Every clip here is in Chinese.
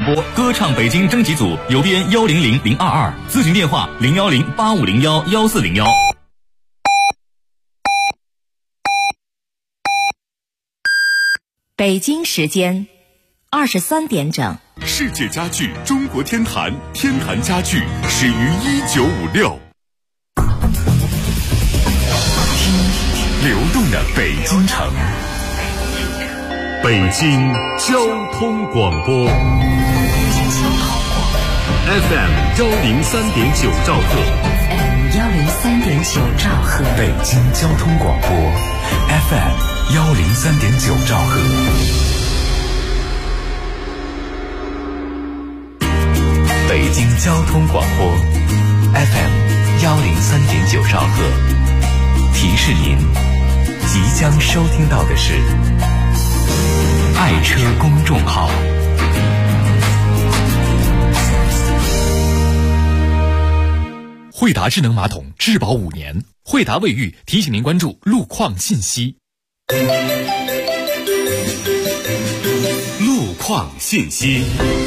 播歌唱北京征集组邮编100022，咨询电话01085011401。 北京时间23点整。 世界家具中国天坛，天坛家具始于1956。流动的北京城，北京交通广播 FM 103.9兆赫 103.9兆赫， 北京交通广播 FM 103.9兆赫。北京交通广播 FM 103.9兆赫，提示您即将收听到的是爱车公众号。 惠达智能马桶质保5年，惠达卫浴提醒您关注路况信息。 路况信息。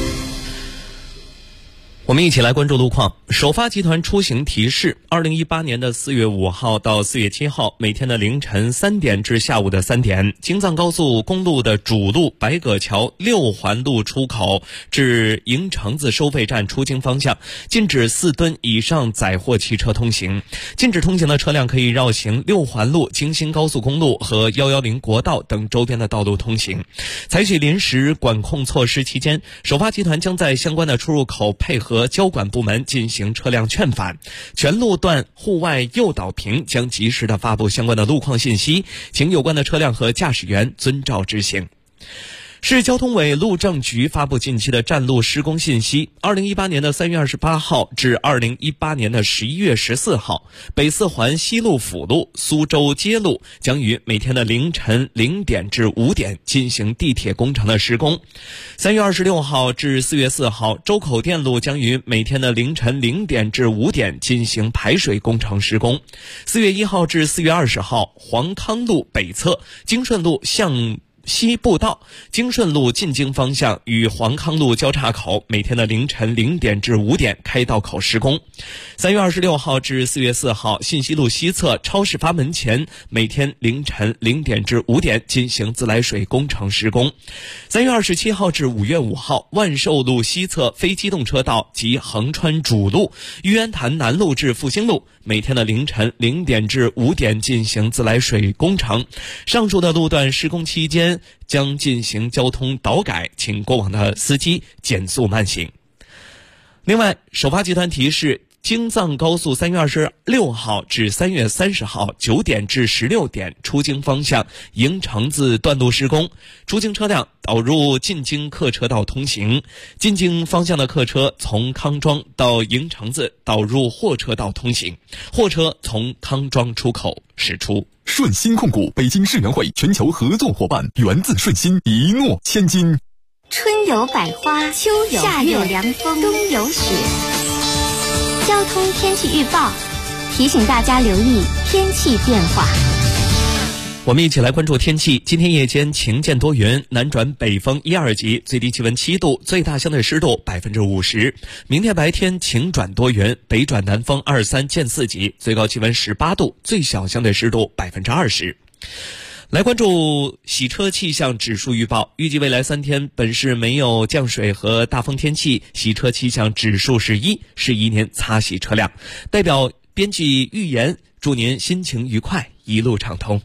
我们一起来关注路况。首发集团出行提示：2018年的4月5号到4月7号，每天的凌晨3点至下午的3点，京藏高速公路的主路白葛桥6环路出口至营城子收费站出京方向，禁止4吨以上载货汽车通行。禁止通行的车辆可以绕行6环路、京新高速公路和110国道等周边的道路通行。采取临时管控措施期间，首发集团将在相关的出入口配合交管部门进行车辆劝返，全路段户外诱导屏将及时的发布相关的路况信息，请有关的车辆和驾驶员遵照执行。市交通委路政局发布近期的站路施工信息：2018年的3月28号至2018年的11月14号，北四环西路辅路、苏州街路将于每天的凌晨0点至5点进行地铁工程的施工。3月26号至4月4号，周口店路将于每天的凌晨0点至5点进行排水工程施工。4月1号至4月20号，黄康路北侧、京顺路向西步道、京顺路进京方向与黄康路交叉口每天的凌晨0点至5点开道口施工。3月26号至4月4号，信息路西侧超市发门前每天凌晨0点至5点进行自来水工程施工。3月27号至5月5号，万寿路西侧非机动车道及横穿主路、玉渊潭南路至复兴路每天的凌晨0点至5点进行自来水工程。上述的路段施工期间将进行交通导改，请过往的司机减速慢行。另外，首发集团提示，京藏高速3月26号至3月30号9点至16点出京方向营城子段路施工，出京车辆导入进京客车道通行，进京方向的客车从康庄到营城子导入货车道通行，货车从康庄出口驶出。 顺鑫控股北京世园会全球合作伙伴，源自顺鑫，一诺千金。 春有百花，秋有夏有凉风，冬有雪。交通天气预报提醒大家留意天气变化。 我们一起来关注天气。今天夜间晴间多云，南转北风1、2级，最低气温7度，最大相对湿度50%。明天白天晴转多云，北转南风2、3见4级，最高气温18度，最小相对湿度20%。来关注洗车气象指数预报，预计未来3天本市没有降水和大风天气，洗车气象指数是1，是宜您擦洗车辆。代表编辑预言，祝您心情愉快，一路畅通。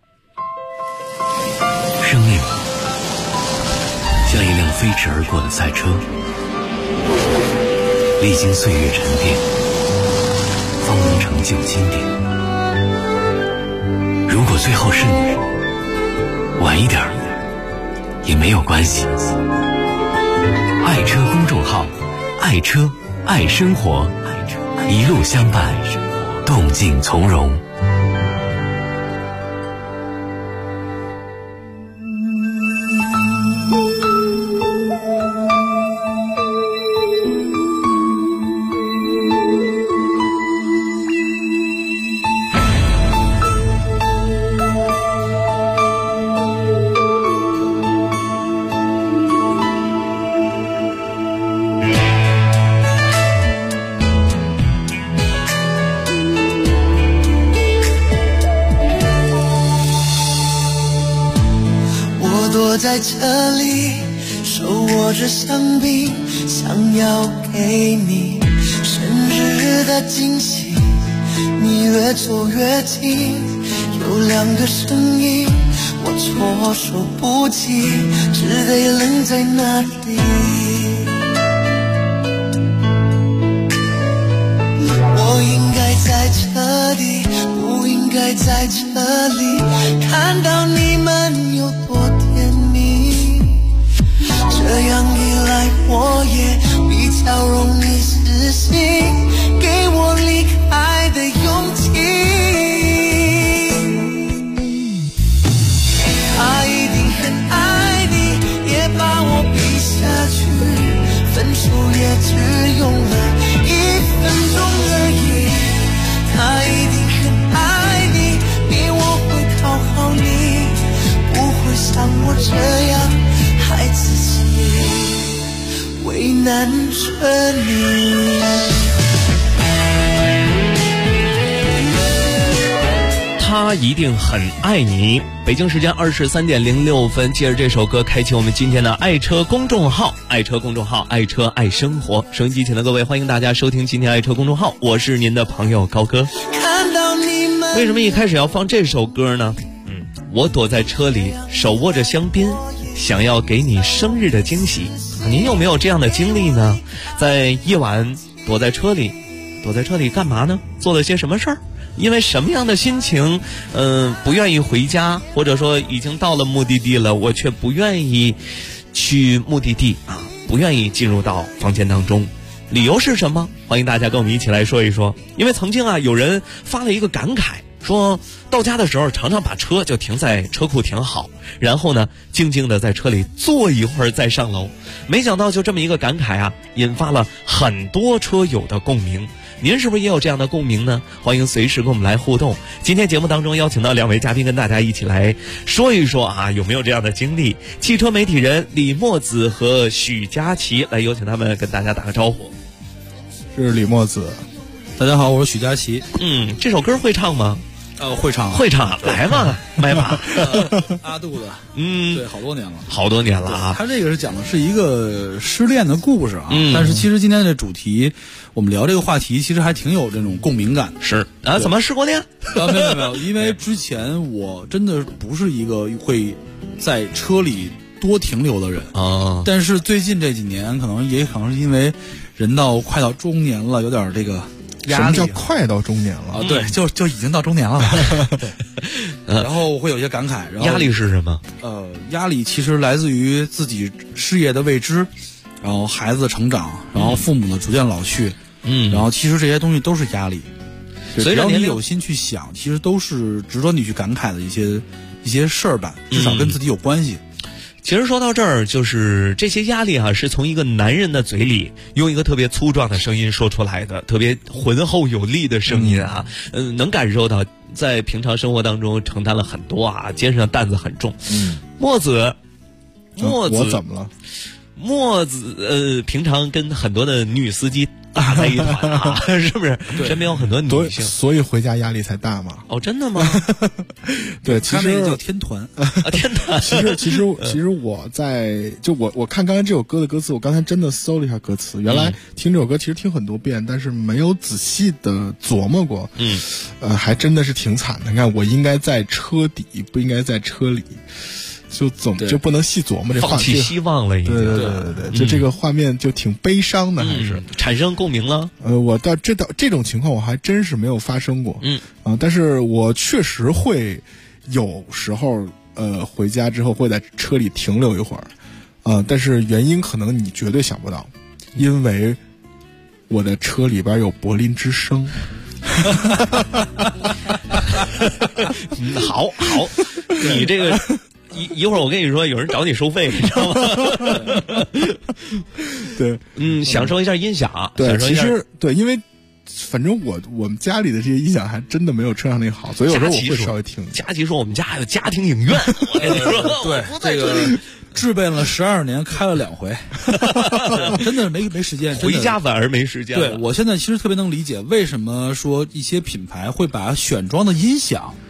生命像一辆飞驰而过的赛车，历经岁月沉淀，方能成就经典。如果最后是你，晚一点也没有关系。爱车公众号，爱车爱生活，一路相伴，动静从容。 在这里手握着香槟，想要给你生日的惊喜。你越走越近，有两个声音，我措手不及，只得愣在那里。我应该在这里，不应该在这里，看到你们有多甜蜜。这样一来，我也比较容易死心，给我离开的勇气。他一定很爱你，也把我比下去，分手也只用了1分钟而已。他一定很爱你，比我会讨好你，不会像我这样害自己，为难着你。 他一定很爱你。北京时间23点06分，借着这首歌开启我们今天的爱车公众号，爱车公众号，爱车爱生活。收音机前的各位，欢迎大家收听今天爱车公众号，我是您的朋友高哥。为什么一开始要放这首歌呢？我躲在车里，手握着香槟，想要给你生日的惊喜。您有没有这样的经历呢？在夜晚躲在车里干嘛呢？做了些什么事儿？因为什么样的心情不愿意回家，或者说已经到了目的地了，我却不愿意去目的地不愿意进入到房间当中，理由是什么？欢迎大家跟我们一起来说一说。因为曾经有人发了一个感慨，说到家的时候常常把车就停在车库停好，然后呢静静的在车里坐一会儿再上楼。没想到就这么一个感慨引发了很多车友的共鸣。您是不是也有这样的共鸣呢？欢迎随时跟我们来互动。今天节目当中邀请到2位嘉宾跟大家一起来说一说有没有这样的经历。汽车媒体人李墨子和许佳琪，来有请他们跟大家打个招呼。 是李墨子。 大家好，我是许佳琪。 这首歌会唱吗？ 会唱， 来嘛，麦吧。 阿杜的，对，好多年了， 他这个是讲的是一个失恋的故事但是其实今天的主题，我们聊这个话题，其实还挺有这种共鸣感。 是怎么失过恋？ 没有，因为之前我真的不是一个会在车里多停留的人但是最近这几年，可能是因为人快到中年了，有点这个。 什么叫快到中年了对，就已经到中年了然后我会有一些感慨。然后压力是什么？ 压力其实来自于自己事业的未知，然后孩子的成长，然后父母的逐渐老去，然后其实这些东西都是压力。只要你有心去想，其实都是值得你去感慨的一些事儿吧，至少跟自己有关系。 其实说到这儿，就是这些压力是从一个男人的嘴里用一个特别粗壮的声音说出来的，特别浑厚有力的声音能感受到在平常生活当中承担了很多肩上担子很重。墨子我怎么了？ 墨子平常跟很多的女司机打在一团是不是？身边有很多女性， 所以回家压力才大嘛。 真的吗？ 对，其实叫天团天团。 其实我我看刚才这首歌的歌词，我刚才真的搜了一下歌词，原来听这首歌其实听很多遍，但是没有仔细的琢磨过。还真的是挺惨的。你看，我应该在车底，不应该在车里。就不能细琢磨这话， 放弃希望了已经。 对，就这个画面就挺悲伤的，还是产生共鸣了。 我到这种情况我还真是没有发生过。但是我确实会有时候回家之后会在车里停留一会儿，但是原因可能你绝对想不到，因为我的车里边有柏林之声。 好，你这个。一会儿我跟你说，有人找你收费，你知道吗？ 对， 享受一下音响。 对，其实对，因为反正我们家里的这些音响还真的没有车上那好，所以有时候我会稍微听。 佳琪说我们家还有家庭影院，我跟你说， 对，这个置备了12年，开了2回，真的没时间， 回家反而没时间。 对，我现在其实特别能理解为什么说一些品牌会把选装的音响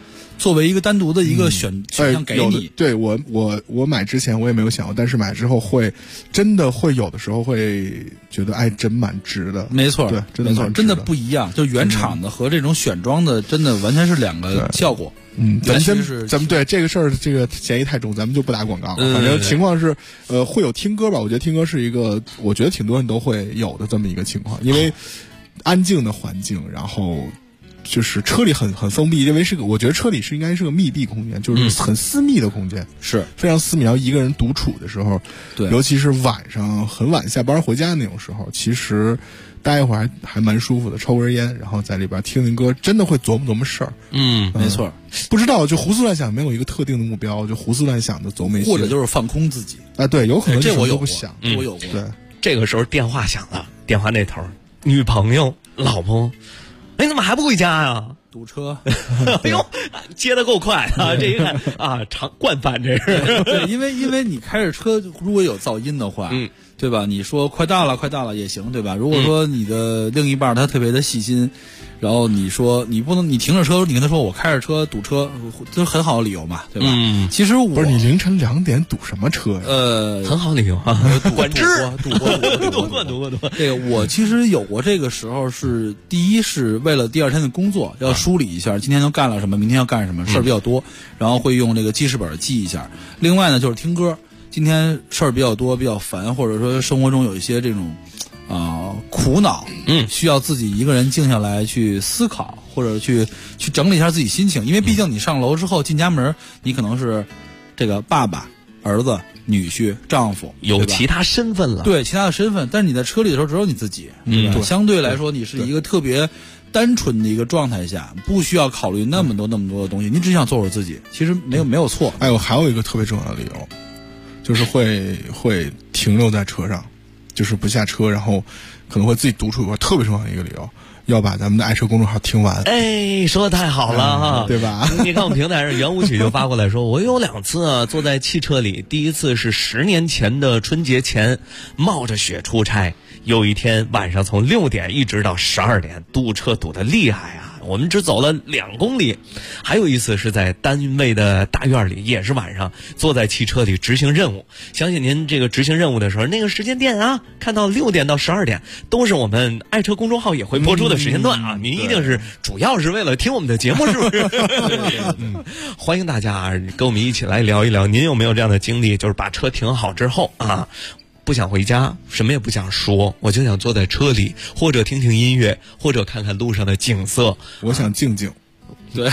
作为一个单独的一个选项给你。 对我买之前我也没有想过，但是买之后真的会有的时候会觉得真蛮值的。 没错， 对， 没错，真的不一样。就原厂的和这种选装的，真的完全是两个效果。 咱们对这个事儿，这个嫌疑太重，咱们就不打广告。反正情况是，会有听歌吧？我觉得听歌是一个，我觉得挺多人都会有的这么一个情况，因为安静的环境，然后就是车里很封闭，因为我觉得车里应该是个密闭空间，就是很私密的空间， 是非常私密。然后一个人独处的时候， 对， 尤其是晚上很晚下班回家那种时候，其实待一会儿还蛮舒服的，抽根烟，然后在里边听听歌，真的会琢磨事儿。 没错。 不知道就胡思乱想，没有一个特定的目标，就胡思乱想的琢磨一些， 或者就是放空自己。 对，有可能这我有过想， 我有过。 对， 这个时候电话响了，电话那头女朋友、老婆，你怎么还不回家呀？ 堵车。 哎呦，接得够快啊！这一看常惯犯这是。 对，因为你开着车，如果有噪音的话，对吧？你说快到了也行，对吧？如果说你的另一半他特别的细心，然后你说你不能，你停着车，你跟他说我开着车堵车，这很好的理由嘛，对吧？其实不是你凌晨2点堵什么车呀？ 很好理由啊，管制， 堵过。这个我其实有过这个时候，是第一是为了第二天的工作要梳理一下，今天要干了什么，明天要干什么，事儿比较多，然后会用这个记事本记一下。另外呢，就是听歌。今天事儿比较多，比较烦，或者说生活中有一些这种苦恼，需要自己一个人静下来去思考，或者去整理一下自己心情。因为毕竟你上楼之后进家门，你可能是这个爸爸、儿子、女婿、丈夫， 有其他身份了。 对，其他的身份。但是你在车里的时候只有你自己，对吧？相对来说你是一个特别单纯的一个状态下，不需要考虑那么多的东西，你只想做我自己，其实没有错。 我还有一个特别重要的理由，就是会停留在车上，就是不下车，然后可能会自己独处一会儿。特别重要的一个理由，要把咱们的爱车公众号听完。 说的太好了哈， 对吧？ 你看我们平台上圆舞曲就发过来说，我有2次坐在汽车里，第一次是10年前的春节前，冒着雪出差，有一天晚上从6点一直到12点，堵车堵得厉害啊。我们只走了2公里。还有一次是在单位的大院里，也是晚上坐在汽车里执行任务。相信您这个执行任务的时候，那个时间点啊，看到6点到12点都是我们爱车公众号也会播出的时间段啊。您一定是主要是为了听我们的节目，是不是？欢迎大家跟我们一起来聊一聊，您有没有这样的经历，就是把车停好之后啊，不想回家，什么也不想说，我就想坐在车里，或者听听音乐，或者看看路上的景色。 我想静静。 对。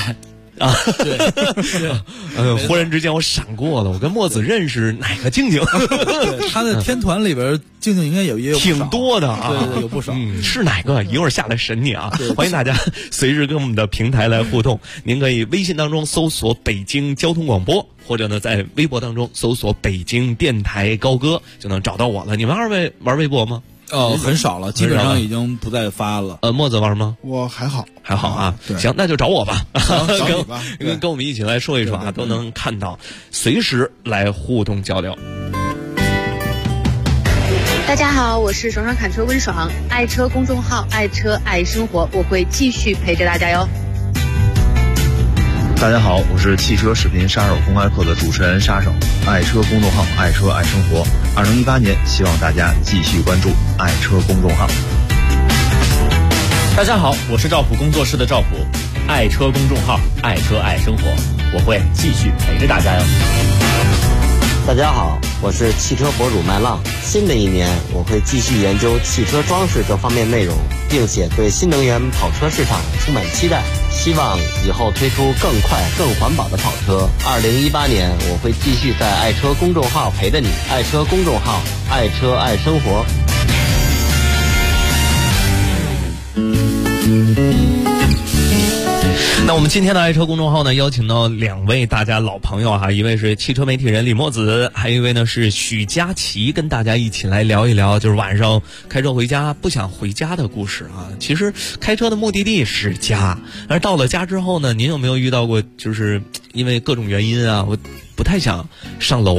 忽然之间我闪过了，我跟墨子认识哪个静静？ 他的天团里边静静应该也有挺多的啊， 对，有不少。 是哪个？一会儿下来审你啊！欢迎大家随时跟我们的平台来互动。您可以微信当中搜索北京交通广播，或者呢在微博当中搜索北京电台高歌，就能找到我了。你们2位玩微博吗？ 很少了，基本上已经不再发了。 墨子玩吗？ 我还好啊。行，那就找我吧。 找你吧， 跟我们一起来说一说啊，都能看到，随时来互动交流。 大家好，我是爽爽侃车温爽，爱车公众号爱车爱生活，我会继续陪着大家哟。 大家好，我是汽车视频杀手公开课的主持人杀手，爱车公众号爱车爱生活。2018年，希望大家继续关注爱车公众号。 大家好，我是赵普工作室的赵普，爱车公众号爱车爱生活，我会继续陪着大家哟。 大家好，我是汽车博主麦浪。新的一年，我会继续研究汽车装饰这方面内容，并且对新能源跑车市场充满期待，希望以后推出更快、更环保的跑车。2018年，我会继续在爱车公众号陪着你，爱车公众号，爱车爱生活。 那我们今天的爱车公众号呢，邀请到2位大家老朋友哈，一位是汽车媒体人李墨子，还有一位呢是许佳琪，跟大家一起来聊一聊，就是晚上开车回家不想回家的故事啊。其实开车的目的地是家，而到了家之后呢，您有没有遇到过，就是因为各种原因啊，我不太想上楼，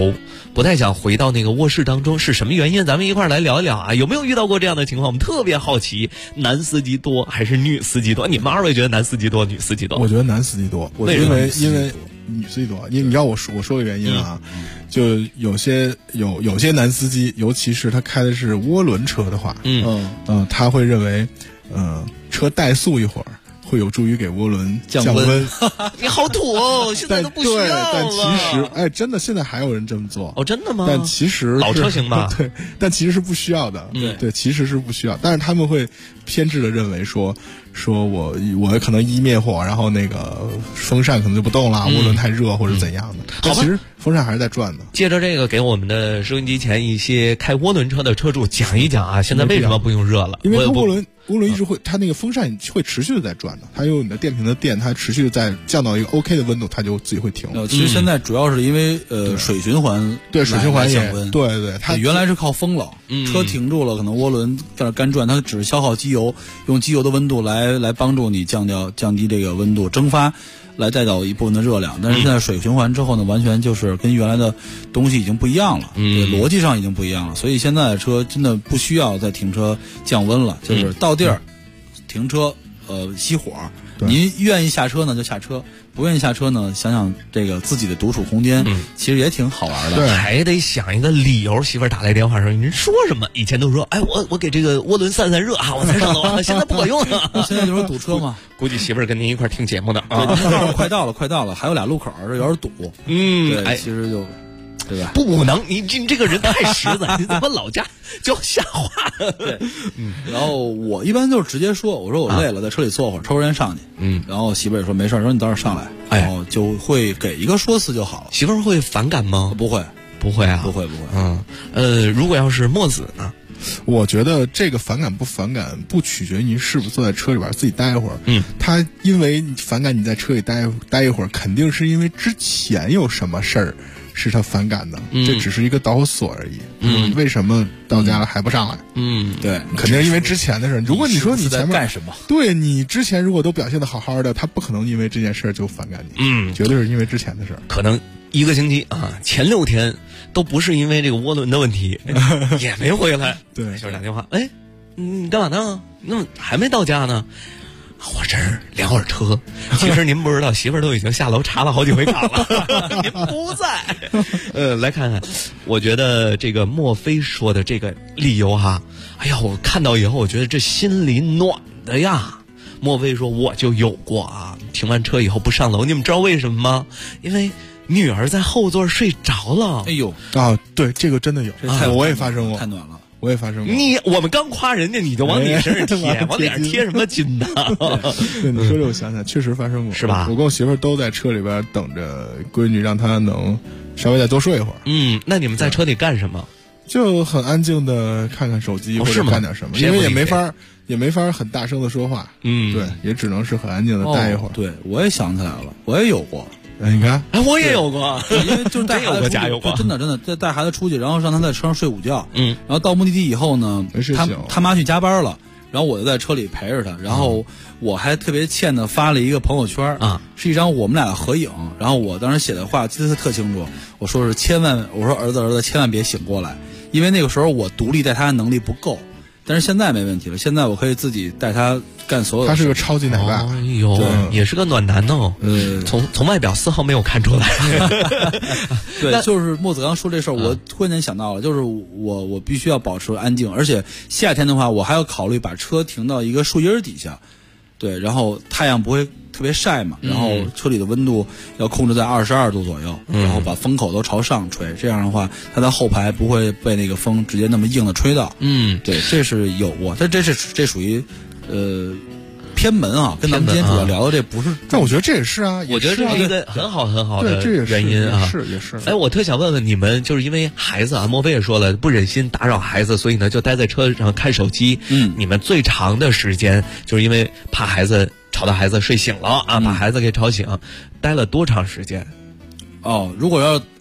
不太想回到那个卧室当中，是什么原因？咱们一块儿来聊一聊啊，有没有遇到过这样的情况？我们特别好奇，男司机多还是女司机多？你们二位觉得男司机多，女司机多？ 我觉得男司机多，因为女司机多，你知道我说个原因啊，就有些男司机，尤其是他开的是涡轮车的话，他会认为，车怠速一会儿会有助于给涡轮降温。 你好土哦，现在都不需要了。 但其实，真的现在还有人这么做。 哦，真的吗？ 但其实老车型吧， 对，但其实是不需要的。对，其实是不需要，但是他们会偏执的认为说我可能一灭火，然后那个风扇可能就不动了，涡轮太热或者怎样的。但其实风扇还是在转的。 借着这个，给我们的收音机前一些开涡轮车的车主讲一讲啊，现在为什么不用热了？ 因为涡轮一直会，它那个风扇会持续的在转的，它有你的电瓶的电，它持续的在降到一个 OK 的温度，它就自己会停。 其实现在主要是因为水循环， 对水循环降温， 对，它原来是靠风冷，车停住了，可能涡轮在那干转，它只是消耗机油，用机油的温度来帮助你降低这个温度蒸发，来带走一部分的热量。但是现在水循环之后呢，完全就是跟原来的东西已经不一样了，逻辑上已经不一样了。所以现在的车真的不需要再停车降温了，就是到地儿停车熄火。您愿意下车呢就下车，不愿意下车呢，想想这个自己的独处空间，其实也挺好玩的。 对，还得想一个理由。媳妇儿打来电话说：“您说什么？以前都说，我给这个涡轮散散热啊，我才上楼啊，现在不管用了。 现在就是堵车嘛。 估计媳妇儿跟您一块听节目的啊。 快到了，还有俩路口，这有点堵。对，其实就。”对吧？ 不能，你这个人太实在，你怎么老家就瞎话？ 对，然后我一般就是直接说，我说我累了，在车里坐会儿，抽根烟上去。然后媳妇儿也说没事，说你到时候上来，然后就会给一个说辞就好了。 媳妇儿会反感吗？ 不会啊， 不会。如果要是墨子呢？ 我觉得这个反感不反感不取决于你是不是坐在车里边自己待一会儿。他因为反感你在车里待一会儿，肯定是因为之前有什么事儿是他反感的，这只是一个导火索而已。为什么到家了还不上来？ 对， 肯定因为之前的事。如果你说你前面干什么， 对你之前如果都表现得好好的，他不可能因为这件事就反感你。绝对是因为之前的事。 可能一个星期啊，前6天都不是因为这个涡轮的问题，也没回来。 对， 媳妇打电话，你干嘛呢？那还没到家呢。我这儿连会儿车，其实您不知道，媳妇儿都已经下楼查了好几回卡了，您不在。来看看，我觉得这个莫非说的这个理由哈，哎呀，我看到以后，我觉得这心里暖的呀。莫非说我就有过啊，停完车以后不上楼，你们知道为什么吗？因为女儿在后座睡着了。 哎呦啊，对，这个真的有，我也发生过， 太暖了。 我也发生过。 我们刚夸人家，你就往你身上贴，往脸上贴什么金呢？ 对，你说这我想想，确实发生过， 是吧？ 我跟我媳妇儿都在车里边等着闺女，让她能稍微再多睡一会儿。 那你们在车里干什么？ 就很安静的看看手机或者干点什么，因为也没法很大声的说话。对，也只能是很安静的待一会儿。 对，我也想起来了，我也有过。 你看， 我也有过， 因为就是带孩子出去，真的带孩子出去，然后让他在车上睡午觉。然后到目的地以后呢，他妈去加班了，然后我就在车里陪着他，然后我还特别欠的发了一个朋友圈是一张我们俩的合影，然后我当时写的话记得特清楚，我说儿子千万别醒过来，因为那个时候我独立带他的能力不够。但是现在没问题了，现在我可以自己带他干所有的事。 他是个超级奶爸， 哎呦，也是个暖男哦。从外表丝毫没有看出来。 对，就是墨子刚说这事儿，我突然间想到了，就是我必须要保持安静，而且夏天的话，我还要考虑把车停到一个树荫底下，对，然后太阳不会特别晒嘛，然后车里的温度要控制在22度左右，然后把风口都朝上吹，这样的话，它的后排不会被那个风直接那么硬的吹到。对，这是有过，但这属于偏门啊，跟咱们今天主要聊的这不是。 但我觉得这也是啊， 我觉得这是一个很好的原因啊， 也是。 我特想问问你们，就是因为孩子啊，莫非也说了不忍心打扰孩子，所以呢就待在车上看手机。你们最长的时间就是因为怕孩子吵到孩子睡醒了啊，把孩子给吵醒，待了多长时间？ 如果要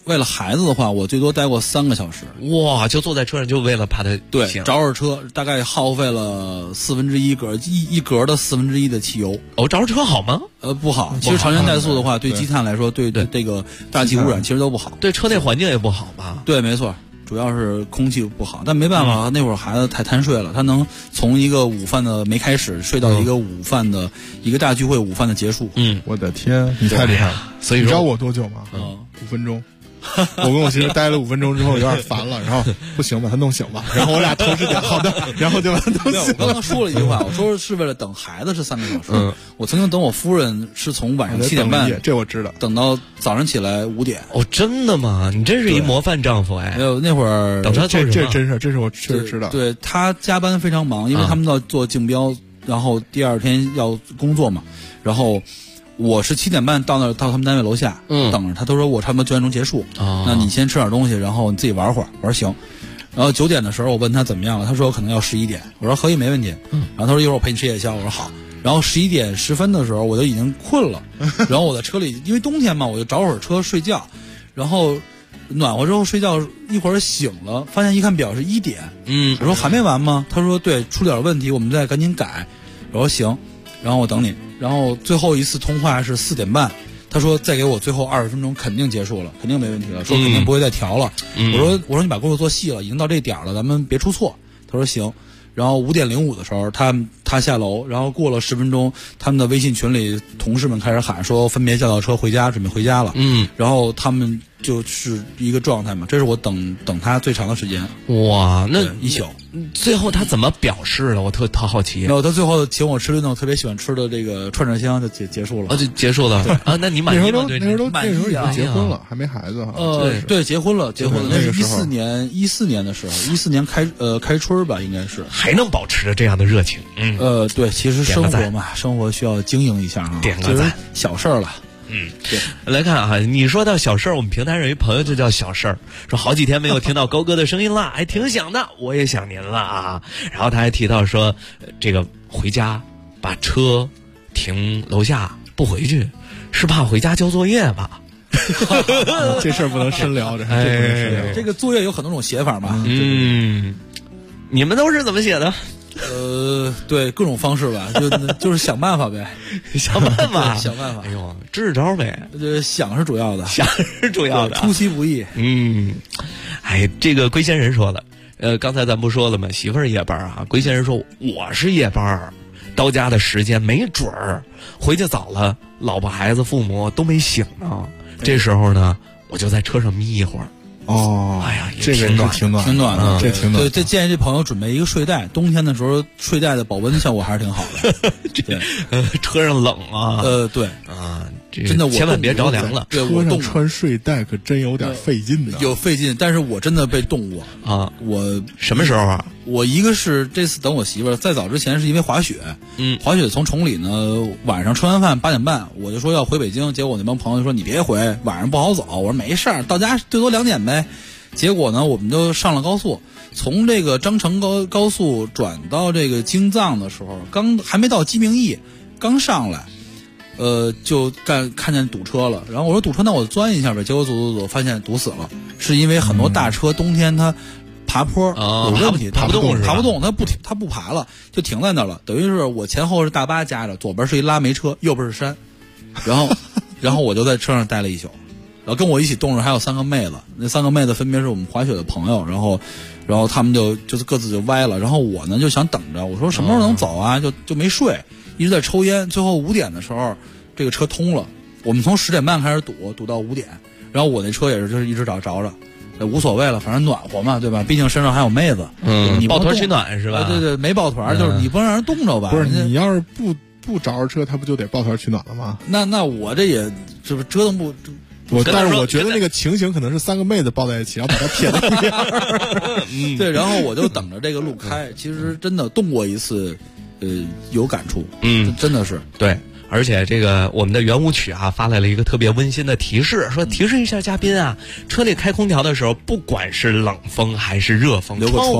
为了孩子的话，我最多待过3个小时。 哇，就坐在车上就为了怕它对着着车，大概耗费了1/4格一格的1/4的汽油。 着着车好吗？ 不好。其实常年怠速的话，对积碳来说，对这个大气污染其实都不好， 对车内环境也不好吧？ 对，没错。主要是空气不好，但没办法，那会儿孩子太贪睡了，他能从一个午饭的没开始睡到一个午饭的一个大聚会午饭的结束。 我的天，你太厉害了！ 所以你知道我多久吗？5分钟。我跟我媳妇待了5分钟之后有点烦了，然后不行把他弄醒吧，然后我俩同时点好的，然后就把他弄醒了。 我刚刚说了一句话，我说是为了等孩子是3个小时。我曾经等我夫人是从晚上7点半， 这我知道， 等到早上起来5点。 哦，真的吗？你真是一模范丈夫哎！ 没有那会儿等他做什么？ 这真是，这是我确实知道。 对他加班非常忙，因为他们要做竞标，然后第2天要工作嘛，然后。我是7点半到他们单位楼下，等着他。他说我差不多9点钟结束，那你先吃点东西，然后你自己玩会儿。我说行。然后9点的时候我问他怎么样了，他说可能要11点。我说可以没问题。然后他说一会儿我陪你吃夜宵。我说好。然后11点10分的时候我就已经困了，然后我在车里，因为冬天嘛，我就找会儿车睡觉，然后暖和之后睡觉，一会儿醒了，发现一看表是1点。我说还没完吗？他说对，出点问题，我们再赶紧改。我说行，然后我等你。然后最后一次通话是4点半，他说再给我最后20分钟，肯定结束了，肯定没问题了，说肯定不会再调了。我说你把工作做细了，已经到这点了，咱们别出错。他说行。然后5点05的时候，他下楼，然后过了10分钟，他们的微信群里同事们开始喊说分别叫到车回家，准备回家了。然后他们就是一个状态嘛，这是我等他最长的时间。 哇，那一宿。 最后他怎么表示了？我特好奇。 然后他最后请我吃顿我特别喜欢吃的这个串串香，就结束了。 就结束了啊？那你满意吗？ 那时候已经结婚了，还没孩子哈。 对，结婚了。那是14年的时候，14年开春吧，应该是。 还能保持着这样的热情。 对，其实生活嘛，生活需要经营一下啊。 点个赞， 小事儿了。 对，来看啊，你说到小事儿，我们平台上有一朋友就叫小事儿，说好几天没有听到高哥的声音了，还挺想的，我也想您了啊。然后他还提到说，这个回家把车停楼下不回去，是怕回家交作业吧？ 这事儿不能深聊， 这个作业有很多种写法嘛。 你们都是怎么写的？ 对，各种方式吧，就是想办法呗， 想办法。 哎呦，支招呗。 想是主要的，出其不意。 这个龟仙人说了，刚才咱不说了吗？媳妇儿夜班啊，龟仙人说我是夜班，到家的时间没准儿，回去早了，老婆孩子父母都没醒呢，这时候呢，我就在车上眯一会儿。 哎呀，这个挺暖的， 这挺暖。 对，这建议这朋友准备一个睡袋，冬天的时候睡袋的保温效果还是挺好的。 对，车上冷啊。 对啊， 真的千万别着凉了。 车上穿睡袋可真有点费劲的。 有费劲，但是我真的被冻过啊！ 我什么时候啊？ 我一个是这次等我媳妇儿，在早之前是因为滑雪。滑雪从崇礼呢，晚上吃完饭8点半，我就说要回北京，结果我那帮朋友说你别回，晚上不好走。我说没事儿，到家最多2点呗。结果呢，我们就上了高速，从这个张成高速转到这个京藏的时候，还没到鸡鸣驿，刚上来，就看见堵车了。然后我说堵车，那我钻一下呗。结果走，发现堵死了，是因为很多大车冬天它爬坡有问题， 爬不动， 它不爬了，就停在那了。等于是我前后是大巴夹着，左边是一拉煤车，右边是山，然后我就在车上待了一宿。然后跟我一起冻着还有3个妹子，那3个妹子分别是我们滑雪的朋友，然后他们就是各自就歪了，然后我呢就想等着，我说什么时候能走啊，就没睡，一直在抽烟。最后5点的时候，这个车通了，我们从10点半开始堵到5点，然后我那车也是就是一直着着，无所谓了，反正暖和嘛，对吧？毕竟身上还有妹子，你抱团取暖是吧？ 对，没抱团，就是你不能让人冻着吧？ 不是，你要是不着着车，他不就得抱团取暖了吗？ 那我这也这不折腾不。 但是我觉得那个情形可能是3个妹子抱在一起，然后把它撇在一边。 对，然后我就等着这个路开。其实真的动过一次，有感触。真的是对。而且这个我们的圆舞曲啊发来了一个特别温馨的提示，说提示一下嘉宾啊，车里开空调的时候，不管是冷风还是热风，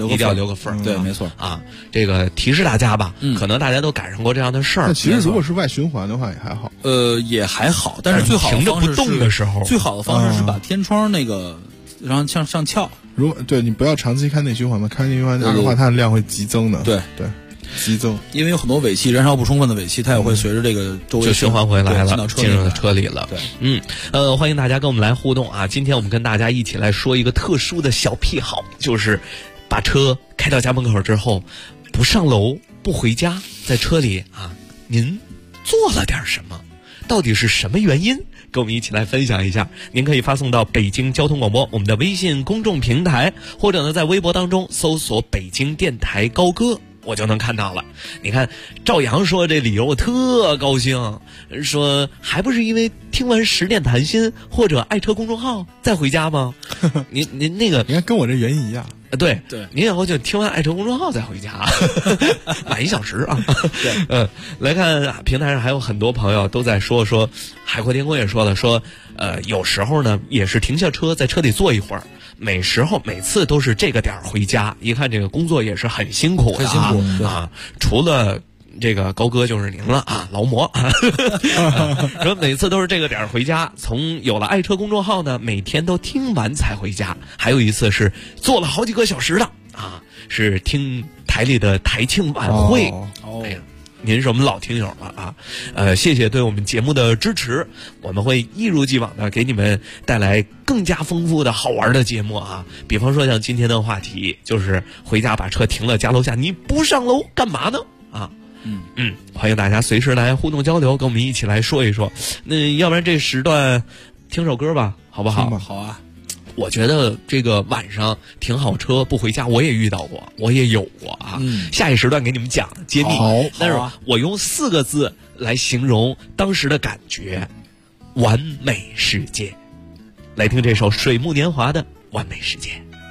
一定要留个缝。 对，没错啊，这个提示大家吧，可能大家都赶上过这样的事儿。 其实如果是外循环的话也还好， 也还好，但是最好的停着不动的时候， 最好的方式是把天窗那个然后上翘。 对，你不要长期开内循环嘛，开内循环二氧化碳量会急增的。 对， 激增， 因为有很多尾气燃烧不充分的尾气，它也会随着这个周围就循环回来了，进入了车里了。 对， 欢迎大家跟我们来互动啊！今天我们跟大家一起来说一个特殊的小癖好，就是把车开到家门口之后，不上楼不回家，在车里啊，您做了点什么？到底是什么原因？跟我们一起来分享一下。您可以发送到北京交通广播我们的微信公众平台，或者呢在微博当中搜索北京电台高歌，我就能看到了。你看赵阳说这理由我特高兴，说还不是因为听完10点谈心或者爱车公众号再回家吗？您那个你看跟我这原因一样。 对，您以后就听完爱车公众号再回家，晚1小时啊。对，来看平台上还有很多朋友都在说海阔天空也说了，说有时候呢也是停下车在车里坐一会儿，每次都是这个点回家，一看这个工作也是很辛苦的啊，除了这个高哥就是您了啊，劳模说每次都是这个点回家，从有了爱车公众号呢，每天都听完才回家，还有一次是坐了好几个小时的啊，是听台里的台庆晚会。哎呀，您是我们老听友了啊，谢谢对我们节目的支持，我们会一如既往的给你们带来更加丰富的好玩的节目啊。比方说像今天的话题，就是回家把车停了家楼下，你不上楼干嘛呢？啊。欢迎大家随时来互动交流，跟我们一起来说一说。那要不然这时段听首歌吧，好不好？ 好啊。 我觉得这个晚上停好车不回家，我也遇到过，我也有过啊。下一时段给你们讲揭秘。但是我用4个字来形容当时的感觉：完美世界。来听这首水木年华的《完美世界》。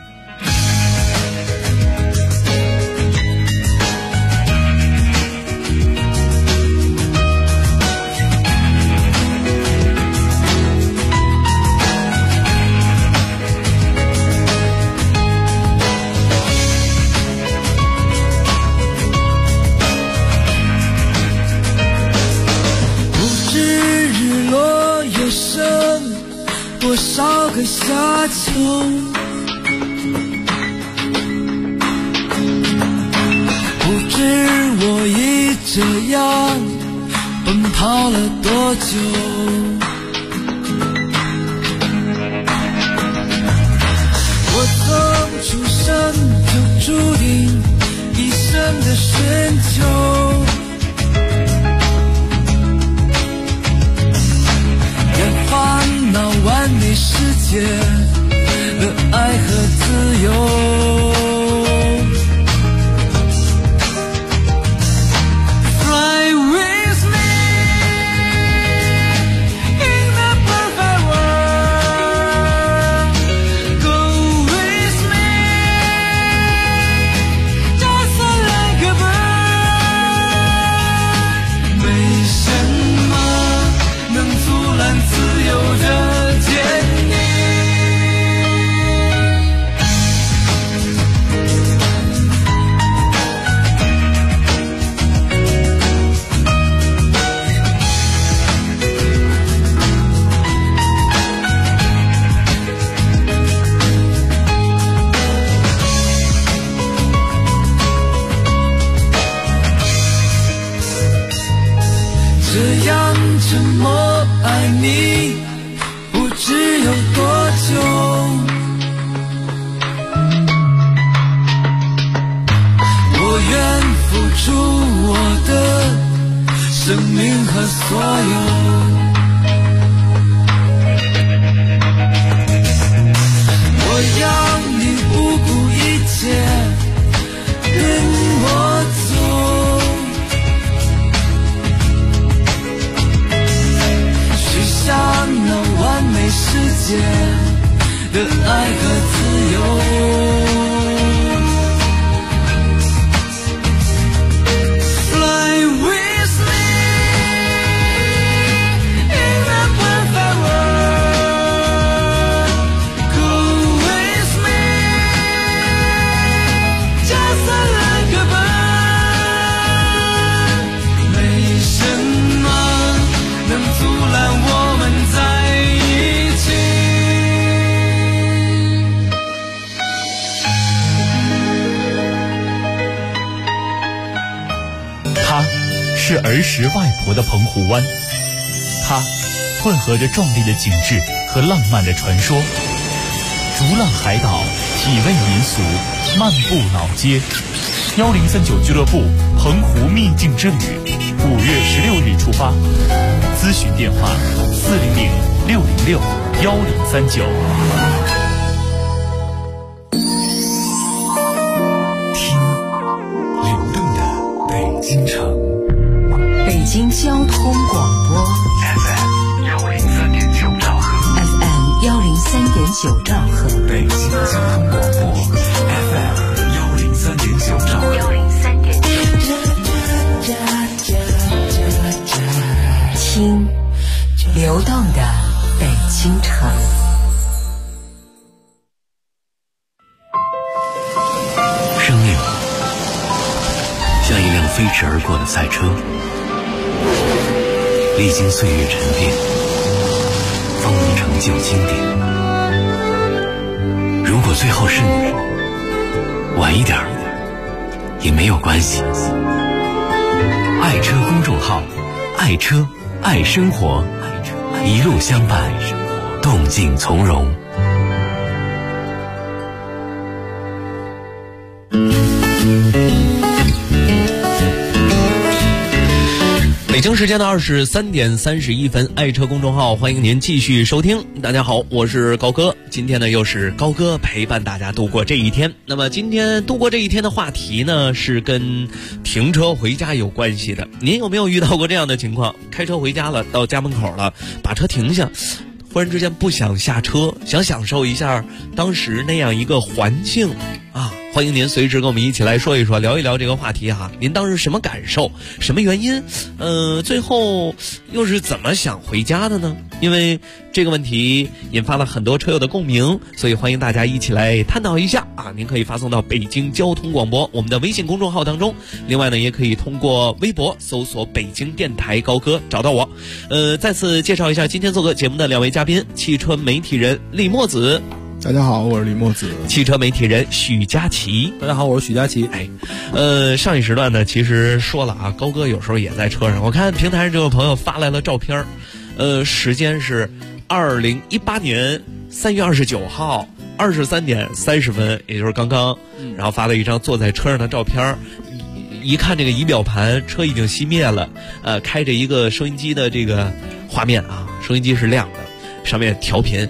多少个夏秋，不知我已这样奔跑了多久。我曾出生就注定一生的深秋，烦恼完美世界的爱和自由。Fly with me in the perfect world. Go with me just like a bird. 没什么能阻拦自由的坚定。这样沉默爱你不知有多久，我愿付出我的生命和所有。我要你不顾一切跟我走，那完美世界的爱和自由。Fly with me 是儿时外婆的澎湖湾，它混合着壮丽的景致和浪漫的传说。逐浪海岛，体味民俗，漫步老街。1039俱乐部澎湖秘境之旅，5月16日出发。咨询电话400-606-1039。 京城， 北京交通广播 FM 103.9兆赫 ，FM 103.9兆赫， 北京交通广播 FM 103.9兆赫 ，103.9。听流动的北京城。 生命像一辆飞驰而过的赛车，历经岁月沉淀，方能成就经典。如果最后是你，晚一点也没有关系。爱车公众号，爱车爱生活，一路相伴，动静从容。 北京时间的23点31分，爱车公众号欢迎您继续收听。大家好，我是高哥，今天呢又是高哥陪伴大家度过这一天。那么今天度过这一天的话题呢是跟停车回家有关系的。您有没有遇到过这样的情况？开车回家了，到家门口了，把车停下，忽然之间不想下车，想享受一下当时那样一个环境啊！欢迎您随时跟我们一起来说一说，聊一聊这个话题哈。您当时什么感受？什么原因？最后又是怎么想回家的呢？因为这个问题引发了很多车友的共鸣，所以欢迎大家一起来探讨一下啊！您可以发送到北京交通广播我们的微信公众号当中，另外呢，也可以通过微博搜索北京电台高哥找到我。再次介绍一下今天做客节目的两位嘉宾：汽车媒体人李墨子。 大家好，我是李墨子。 汽车媒体人许佳琪。 大家好，我是许佳琪。 上一时段呢，其实说了啊，高哥有时候也在车上。我看平台上这位朋友发来了照片，时间是2018年3月29号23点30分，也就是刚刚，然后发了一张坐在车上的照片。一看这个仪表盘，车已经熄灭了，开着一个收音机的这个画面啊，收音机是亮的，上面调频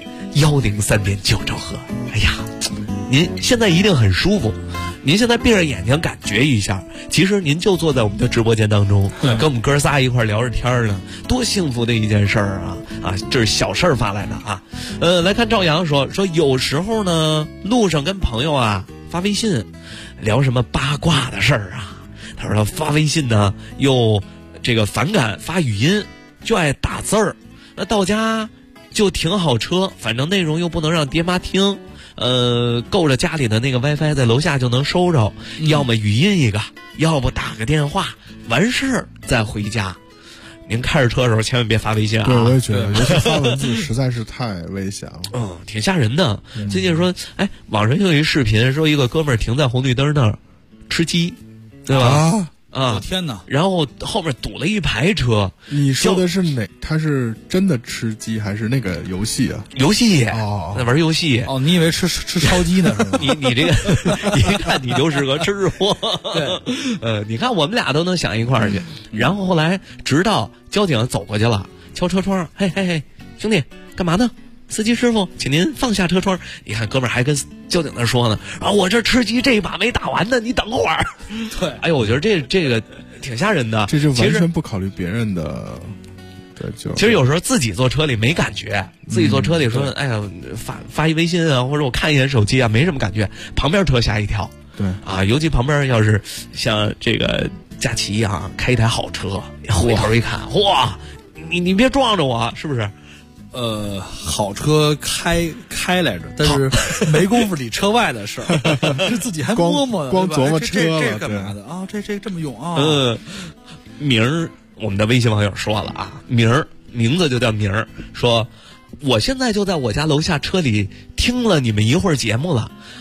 103.9兆赫。哎呀，您现在一定很舒服。您现在闭着眼睛感觉一下，其实您就坐在我们的直播间当中，跟我们哥仨一块聊着天呢，多幸福的一件事儿啊！啊，这是小事儿发来的啊。来看赵阳说有时候呢，路上跟朋友啊发微信，聊什么八卦的事儿啊。他说他发微信呢又这个反感发语音，就爱打字儿。那到家就停好车，反正内容又不能让爹妈听，够着家里的那个 WiFi 在楼下就能收着，要么语音一个，要不打个电话，完事儿再回家。您开着车的时候千万别发微信啊！ 对，我也觉得，尤其发文字实在是太危险了。 挺吓人的。最近说，网上有一视频，说一个哥们儿停在红绿灯那儿吃鸡，对吧？ 我天哪！ 然后后面堵了一排车。 你说的是哪？他是真的吃鸡还是那个游戏啊？ 游戏那玩游戏你以为吃烧鸡呢？是吧？ 你这个一看你就是个吃货。对，你看我们俩都能想一块儿去。然后后来直到交警走过去了，敲车窗，嘿，兄弟，干嘛呢？司机师傅，请您放下车窗。你看哥们儿还跟交警那说呢，我这吃鸡这把没打完呢，你等会儿。 对， 哎呦，我觉得这个挺吓人的。 这就完全不考虑别人的。对， 其实有时候自己坐车里没感觉，自己坐车里说，哎呀，发一微信啊，或者我看一眼手机啊，没什么感觉。旁边车吓一跳。 对啊，尤其旁边要是像这个佳琪啊，开一台好车，回头一看，哇，你别撞着我，是不是？ 好车开来着，但是没工夫理车外的事儿，是自己还摸摸呢， 光琢磨车了， 这干嘛的啊？这这么用啊？ 明儿我们的微信网友说了啊，名字就叫明儿，说我现在就在我家楼下车里听了你们一会儿节目了，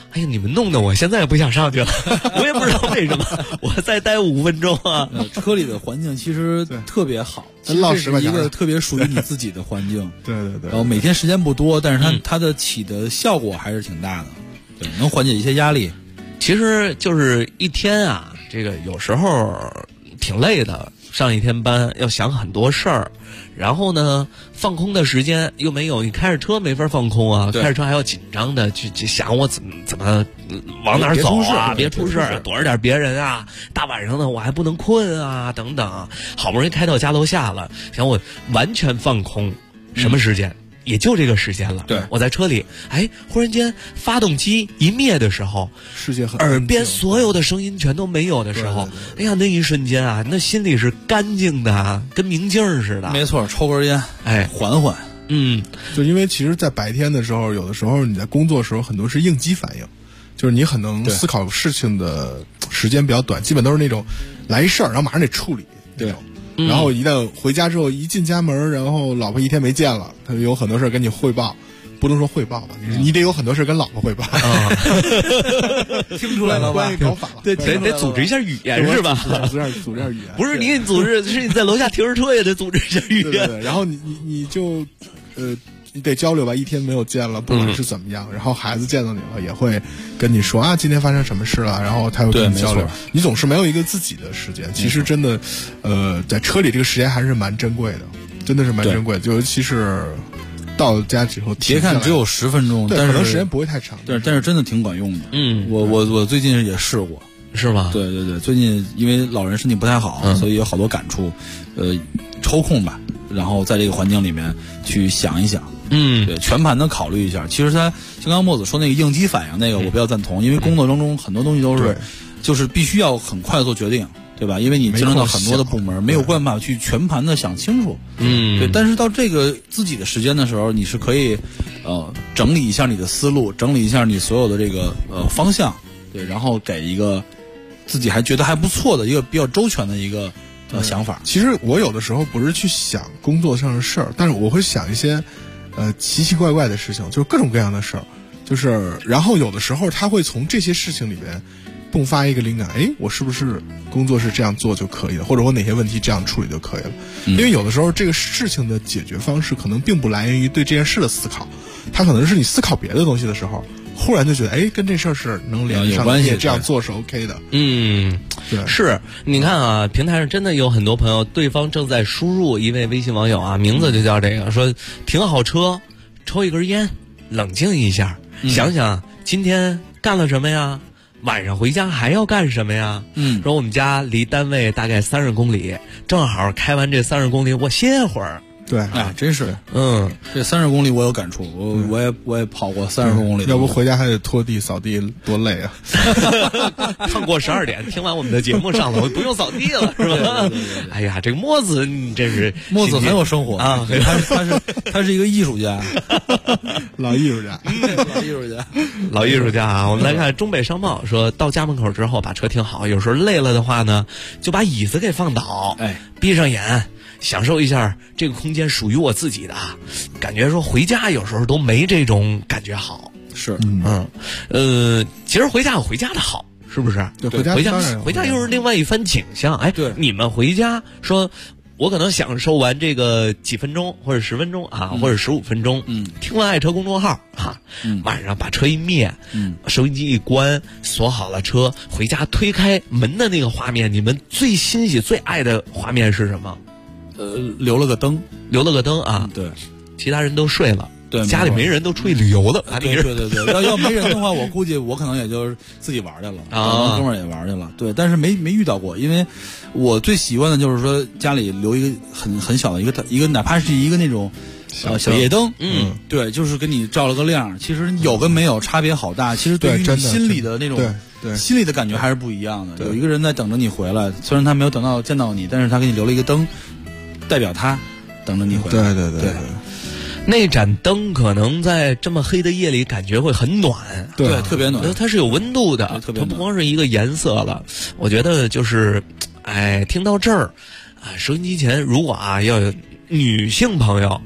哎呀，你们弄得我现在也不想上去了，我也不知道为什么，我再待5分钟啊。 车里的环境其实特别好， 这是一个特别属于你自己的环境。 对对对。 然后每天时间不多，但是它的起的效果还是挺大的，对，能缓解一些压力。 其实就是一天啊，这个有时候挺累的，上一天班要想很多事儿。然后呢，放空的时间又没有，你开着车没法放空啊，开着车还要紧张的去想我怎么往哪儿走啊，别出事儿，躲着点别人啊，大晚上的我还不能困啊，等等。好不容易开到家楼下了，想我完全放空，什么时间？也就这个时间了。 对， 我在车里，忽然间发动机一灭的时候， 世界很耳边所有的声音全都没有的时候，哎呀，那一瞬间啊，那心里是干净的，跟明镜似的。 没错，抽根烟，缓缓。 就因为其实，在白天的时候，有的时候你在工作的时候，很多是应激反应，就是你很能思考事情的时间比较短，基本都是那种来一事儿，然后马上得处理。 对。 然后一旦回家之后，一进家门，然后老婆一天没见了，他有很多事跟你汇报，不能说汇报吧，你得有很多事跟老婆汇报。 听出来了吧？ 搞反了， 对，得组织一下语言是吧？ 组织下语言。 不是你组织，是你在楼下停着车也得组织一下语言。 对，然后你就你得交流吧，一天没有见了，不管是怎么样，然后孩子见到你了，也会跟你说啊，今天发生什么事了，然后他会跟你交流。你总是没有一个自己的时间，其实真的，在车里这个时间还是蛮珍贵的，真的是蛮珍贵的，就尤其是到家之后， 别看只有10分钟，但是可能时间不会太长， 但是真的挺管用的。我最近也试过， 是吗？ 对对对，最近因为老人身体不太好，所以有好多感触，抽空吧，然后在这个环境里面去想一想。对，全盘的考虑一下。其实他就刚刚墨子说那个应激反应那个，我比较赞同，因为工作当中很多东西都是，就是必须要很快做决定，对吧？因为你进入到很多的部门，没有办法去全盘的想清楚。对。但是到这个自己的时间的时候，你是可以，整理一下你的思路，整理一下你所有的这个方向，对，然后给一个自己还觉得还不错的一个比较周全的一个想法。 其实我有的时候不是去想工作上的事儿，但是我会想一些。奇奇怪怪的事情，就是各种各样的事儿，就是然后有的时候他会从这些事情里边迸发一个灵感，我是不是工作是这样做就可以了，或者我哪些问题这样处理就可以了。因为有的时候这个事情的解决方式可能并不来源于对这件事的思考，它可能是你思考别的东西的时候，忽然就觉得跟这事儿是能连上的，也这样做是 OK 的。 对，是你看啊，平台上真的有很多朋友，对方正在输入一位微信网友啊，名字就叫这个，说停好车，抽一根烟，冷静一下，想想今天干了什么呀，晚上回家还要干什么呀？说我们家离单位大概30公里，正好开完这30公里，我歇会儿。 对， 真是，这30公里我有感触，我也跑过30公里， 要不回家还得拖地扫地，多累啊！ 唱过12点，听完我们的节目上了，我不用扫地了，是吧？哎呀，这个墨子，你真是墨子很有生活啊！他是一个艺术家， 老艺术家， 老艺术家啊！我们来看中北商贸说，到家门口之后把车停好，有时候累了的话呢，就把椅子给放倒，闭上眼。享受一下这个空间属于我自己的，感觉说回家有时候都没这种感觉好。 是， 其实回家有回家的好，是不是？ 对， 回家又是另外一番景象。对，你们回家说，我可能享受完这个几分钟或者10分钟啊，或者15分钟，听完爱车公众号晚上把车一灭，收音机一关，锁好了车，回家推开门的那个画面，你们最欣喜最爱的画面是什么？ 留了个灯啊， 对， 其他人都睡了， 对， 家里没人都出去旅游了， 对，要没人的话，我估计我可能也就是自己玩去了，哥们儿也玩去了，对，但是没遇到过，因为我最喜欢的就是说家里留一个很小的一个哪怕是一个那种小夜灯，对，就是给你照了个亮，其实有跟没有差别好大，其实对于你心里的那种。对，心里的感觉还是不一样的。有一个人在等着你回来，虽然他没有见到你，但是他给你留了一个灯，代表他等着你回来。 对， 那盏灯可能在这么黑的夜里感觉会很暖， 对，特别暖， 它是有温度的，它不光是一个颜色了。我觉得就是，听到这儿，收音机前如果要有女性朋友，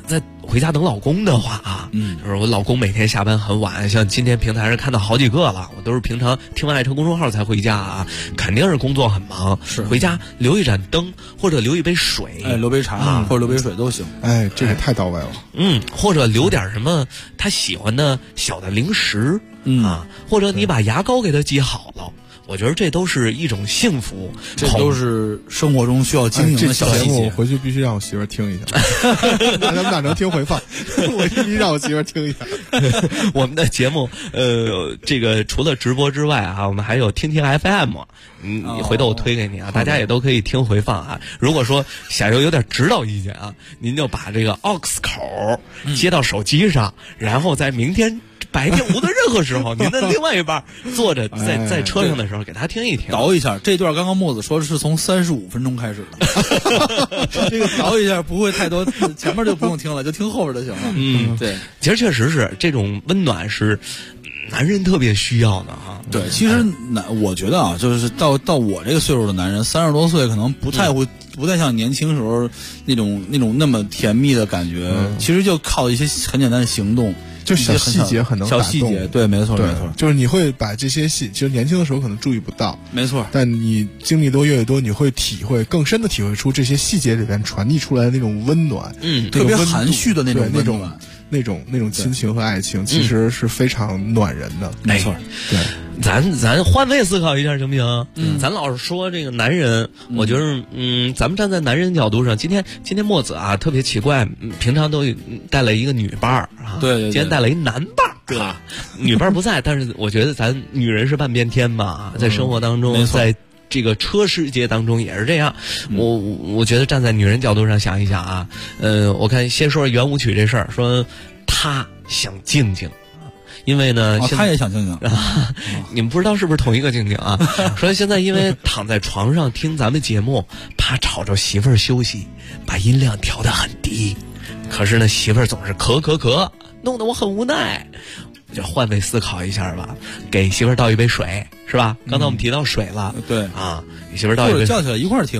在回家等老公的话啊，就是我老公每天下班很晚，像今天平台上看到好几个了，我都是平常听完爱车公众号才回家啊，肯定是工作很忙， 是回家留一盏灯或者留一杯水， 留杯茶或者留杯水都行， 这个太到位了， 或者留点什么他喜欢的小的零食，或者你把牙膏给他挤好了。我觉得这都是一种幸福， 这都是生活中需要经营的小细节。 我回去必须让我媳妇儿听一下，咱们哪能听回放？我必须让我媳妇儿听一下。 我们的节目，这个除了直播之外啊，我们还有听听 FM，你回头我推给你啊，大家也都可以听回放啊。如果说想有点指导意见啊，您就把这个 aux 口接到手机上，然后在明天白天无论任何时候，您的另外一半坐着在车上的时候，给他听一听， 倒一下。这段刚刚墨子说的是从35分钟开始的，这个倒一下不会太多，前面就不用听了，就听后边就行了。对， 其实确实是这种温暖是男人特别需要的哈。 对，其实我觉得啊，就是到我这个岁数的男人，30多岁可能不太像年轻时候那种那么甜蜜的感觉，其实就靠一些很简单的行动。 就小细节很能打动， 小细节，对，没错， 就是你会把这些其实年轻的时候可能注意不到， 没错， 但你经历越多，你会更深的体会出这些细节里边传递出来的那种温暖， 特别含蓄的那种温暖， 那种亲情和爱情，其实是非常暖人的， 没错， 对。 咱换位思考一下行不行？咱老是说这个男人，我觉得咱们站在男人角度上，今天墨子啊特别奇怪，平常都带了一个女伴儿啊， 对， 今天带了一男伴儿，对啊，女伴儿不在，但是我觉得咱女人是半边天嘛，在生活当中，在这个车世界当中也是这样。我觉得站在女人角度上想一想啊，我看先说圆舞曲这事儿，说他想静静。因为呢， 他也想静静你们不知道是不是同一个静静啊？说现在因为躺在床上听咱们节目，怕吵着媳妇儿休息，把音量调得很低。可是呢，媳妇儿总是咳，弄得我很无奈。我就换位思考一下吧，给媳妇儿倒一杯水，是吧？刚才我们提到水了， 对啊，给媳妇儿倒一杯水， 叫起来一块儿听，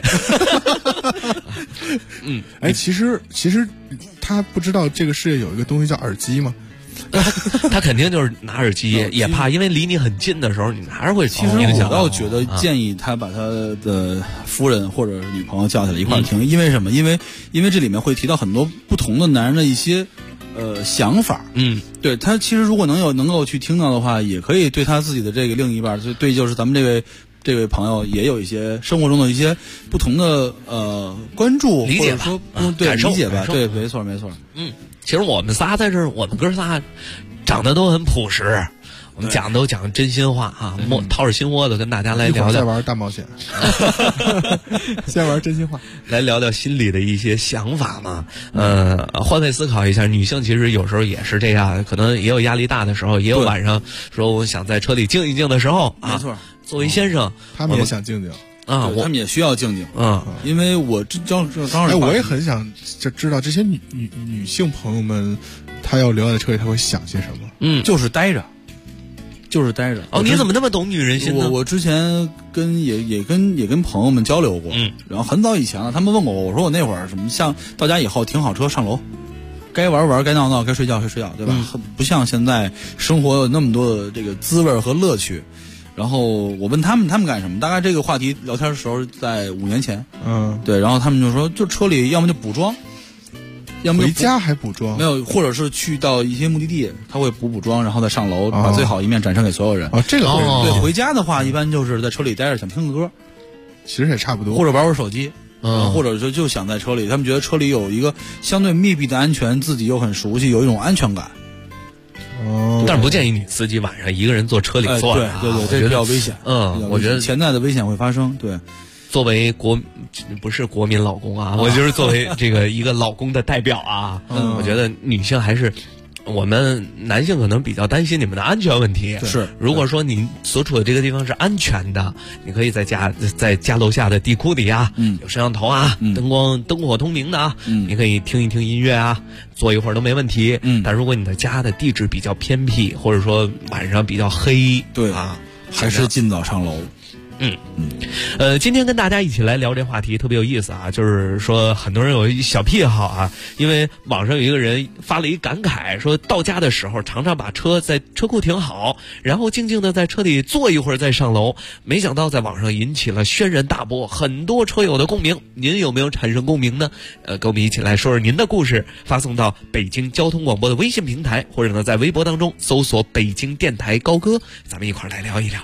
其实他不知道这个世界有一个东西叫耳机吗？ 他肯定就是拿耳机，也怕因为离你很近的时候，你还是会其实我倒觉得建议他把他的夫人或者女朋友叫起来一块儿听，因为什么？因为这里面会提到很多不同的男人的一些想法。对他其实如果能够去听到的话，也可以对他自己的这个另一半，对就是咱们这位朋友也有一些生活中的一些不同的关注， 理解吧， 或者说对理解吧，对，没错。 其实我们仨在这儿，我们哥仨长得都很朴实，我们都讲真心话啊，掏着心窝子跟大家来聊聊。 再玩大冒险，先玩真心话， 来聊聊心里的一些想法嘛。换位思考一下，女性其实有时候也是这样，可能也有压力大的时候，也有晚上说我想在车里静一静的时候啊。 没错， 作为先生， 他们也想静静。 他们也需要静静。因为我刚我也很想就知道这些女性朋友们，她要留在车里，她会想些什么？ 就是待着。 你怎么那么懂女人心呢？ 我之前也跟朋友们交流过，然后很早以前了，他们问过我说我那会儿什么像到家以后停好车上楼，该玩该闹该睡觉，对吧？不像现在生活有那么多的这个滋味和乐趣。然后我问他们干什么？大概这个话题聊天的时候在5年前，对，然后他们就说，就车里要么就补妆，要么回家还补妆， 没有，或者是去到一些目的地，他会补妆，然后再上楼，把最好一面展示给所有人。 这个对，回家的话一般就是在车里待着，想听个歌， 其实也差不多， 或者玩手机，或者就想在车里，他们觉得车里有一个相对密闭的安全，自己又很熟悉，有一种安全感。 但是不建议女司机晚上一个人坐车里坐， 对，这比较危险。 我觉得潜在的危险会发生。对， 作为不是国民老公啊，我就是作为这个一个老公的代表啊，我觉得女性还是。我们男性可能比较担心你们的安全问题。 是， 如果说你所处的这个地方是安全的，你可以在家楼下的地库里啊，有摄像头啊，灯火通明的啊，你可以听一听音乐啊，坐一会儿都没问题。但如果你的家的地址比较偏僻，或者说晚上比较黑， 对啊， 还是尽早上楼。 今天跟大家一起来聊这话题特别有意思啊，就是说很多人有一小癖好啊，因为网上有一个人发了一感慨，说到家的时候常常把车在车库停好，然后静静的在车里坐一会儿再上楼，没想到在网上引起了轩然大波，很多车友的共鸣。您有没有产生共鸣呢？跟我们一起来说说您的故事，发送到北京交通广播的微信平台，或者呢在微博当中搜索北京电台高歌，咱们一块儿来聊一聊。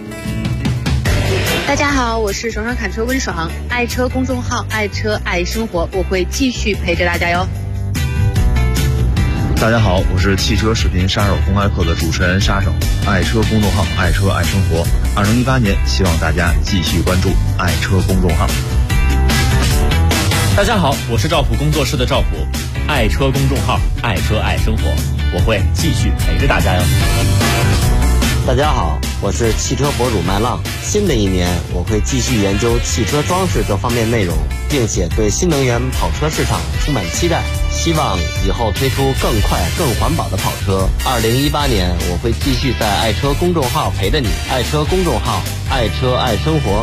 大家好，我是爽爽砍车温爽，爱车公众号爱车爱生活，我会继续陪着大家哟。 大家好，我是汽车视频杀手公开课的主持人杀手，爱车公众号爱车爱生活。2018年，希望大家继续关注爱车公众号。 大家好，我是赵普工作室的赵普，爱车公众号爱车爱生活，我会继续陪着大家哟。 大家好，我是汽车博主麦浪。新的一年，我会继续研究汽车装饰这方面内容，并且对新能源跑车市场充满期待，希望以后推出更快更环保的跑车。2018年，我会继续在爱车公众号陪着你，爱车公众号爱车爱生活。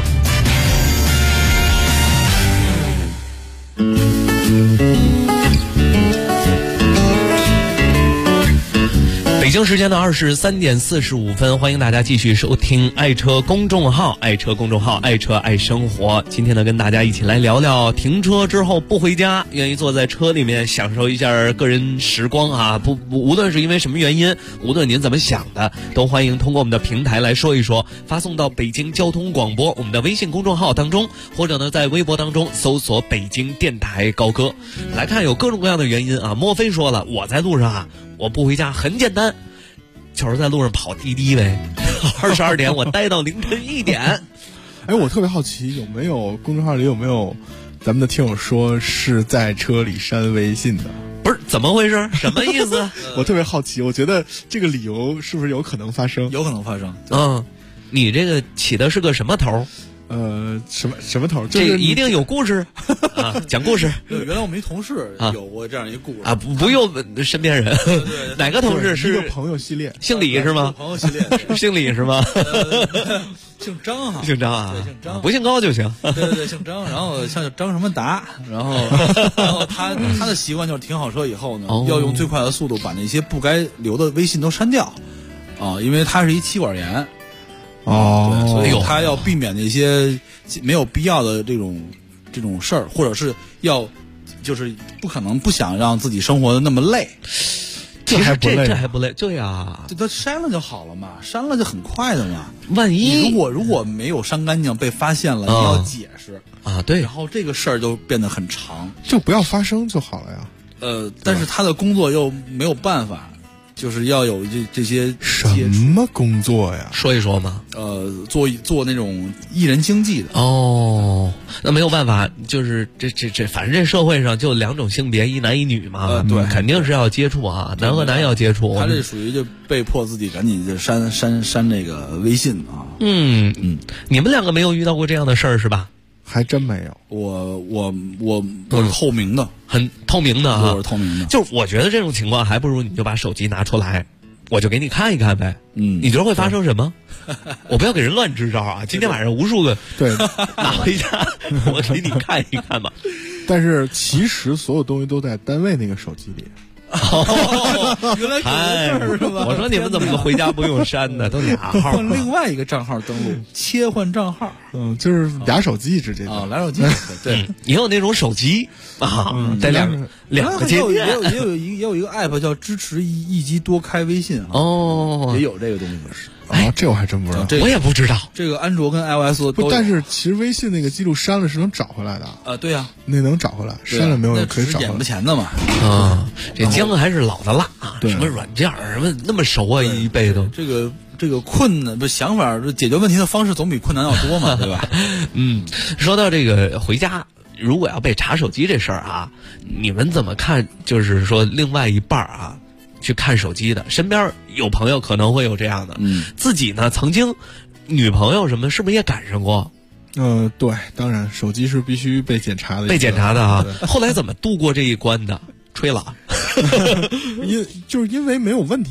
北京时间的23点45分，欢迎大家继续收听爱车公众号，爱车公众号，爱车爱生活。今天呢，跟大家一起来聊聊停车之后不回家，愿意坐在车里面享受一下个人时光啊！无论是因为什么原因，无论您怎么想的，都欢迎通过我们的平台来说一说，发送到北京交通广播我们的微信公众号当中，或者呢在微博当中搜索北京电台高歌。来看有各种各样的原因啊。莫非说了，我在路上啊，我不回家很简单，就是在路上跑滴滴呗，22点我待到凌晨1点。 哎，我特别好奇，有没有公众号里有没有咱们的听友说是在车里删微信的？ 不是，怎么回事？什么意思？ 我特别好奇，我觉得这个理由是不是有可能发生？ 有可能发生。 你这个起的是个什么头？ 什么头？ 这个一定有故事啊！讲故事。 原来我们一同事有过这样一故事啊，不用身边人。哪个同事是？ 一个朋友系列， 姓李是吗？ 朋友系列， 姓李是吗？ 姓张哈， 姓张啊， 对，姓张， 不姓高就行。 对，姓张。然后像张什么达，然后他的习惯就是停好车以后呢，要用最快的速度把那些不该留的微信都删掉啊，因为他是一妻管严。对，所以他要避免那些没有必要的这种事儿，或者是就是不可能不想让自己生活的那么累。 这还不累？对呀， 他删了就好了嘛，删了就很快的嘛。 万一如果没有删干净被发现了，你要解释啊，对， 然后这个事儿就变得很长， 就不要发生就好了呀。 但是他的工作又没有办法。就是要有这些什么工作呀？ 说一说嘛。 做那种艺人经纪的。 哦，那没有办法，就是这，反正这社会上就2种性别，一男一女嘛。 对， 肯定是要接触啊，男和男要接触。 他这属于就被迫自己赶紧就删这个微信啊。 你们2个没有遇到过这样的事儿是吧？ 还真没有， 我是透明的， 很透明的啊， 我是透明的。 就我觉得这种情况，还不如你就把手机拿出来，我就给你看一看呗。你觉得会发生什么？我不要给人乱支招啊！今天晚上无数个对拿回家，我给你看一看吧。 但是其实所有东西都在单位那个手机里。 原来这事儿是吧？ 我说你们怎么回家不用删呢？都俩号， 换另外一个账号登录，切换账号， 就是俩手机直接俩手机。对， 也有那种手机啊，带两个接电， 也有一个 app 叫支持一机多开微信哦， 也有这个东西。 这我还真不知道， 我也不知道。 这个安卓跟 iOS 都有， 但是其实微信那个记录删了是能找回来的。 对呀， 那能找回来，删了没有可以找回来。 眼不钱的嘛。 这姜还是老的辣啊！什么软件什么那么熟啊，一辈都。 这个困难不想法，解决问题的方式总比困难要多嘛，对吧？ 说到这个回家，如果要被查手机这事儿啊，你们怎么看？就是说另外一半啊。去看手机的，身边有朋友可能会有这样的，自己呢曾经女朋友什么是不是也赶上过？ 对，当然手机是必须被检查的啊。后来怎么度过这一关的？吹了， 因为没有问题啊。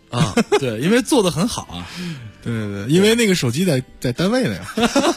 啊，对，因为做的很好啊。 对对对，因为那个手机在单位呢呀。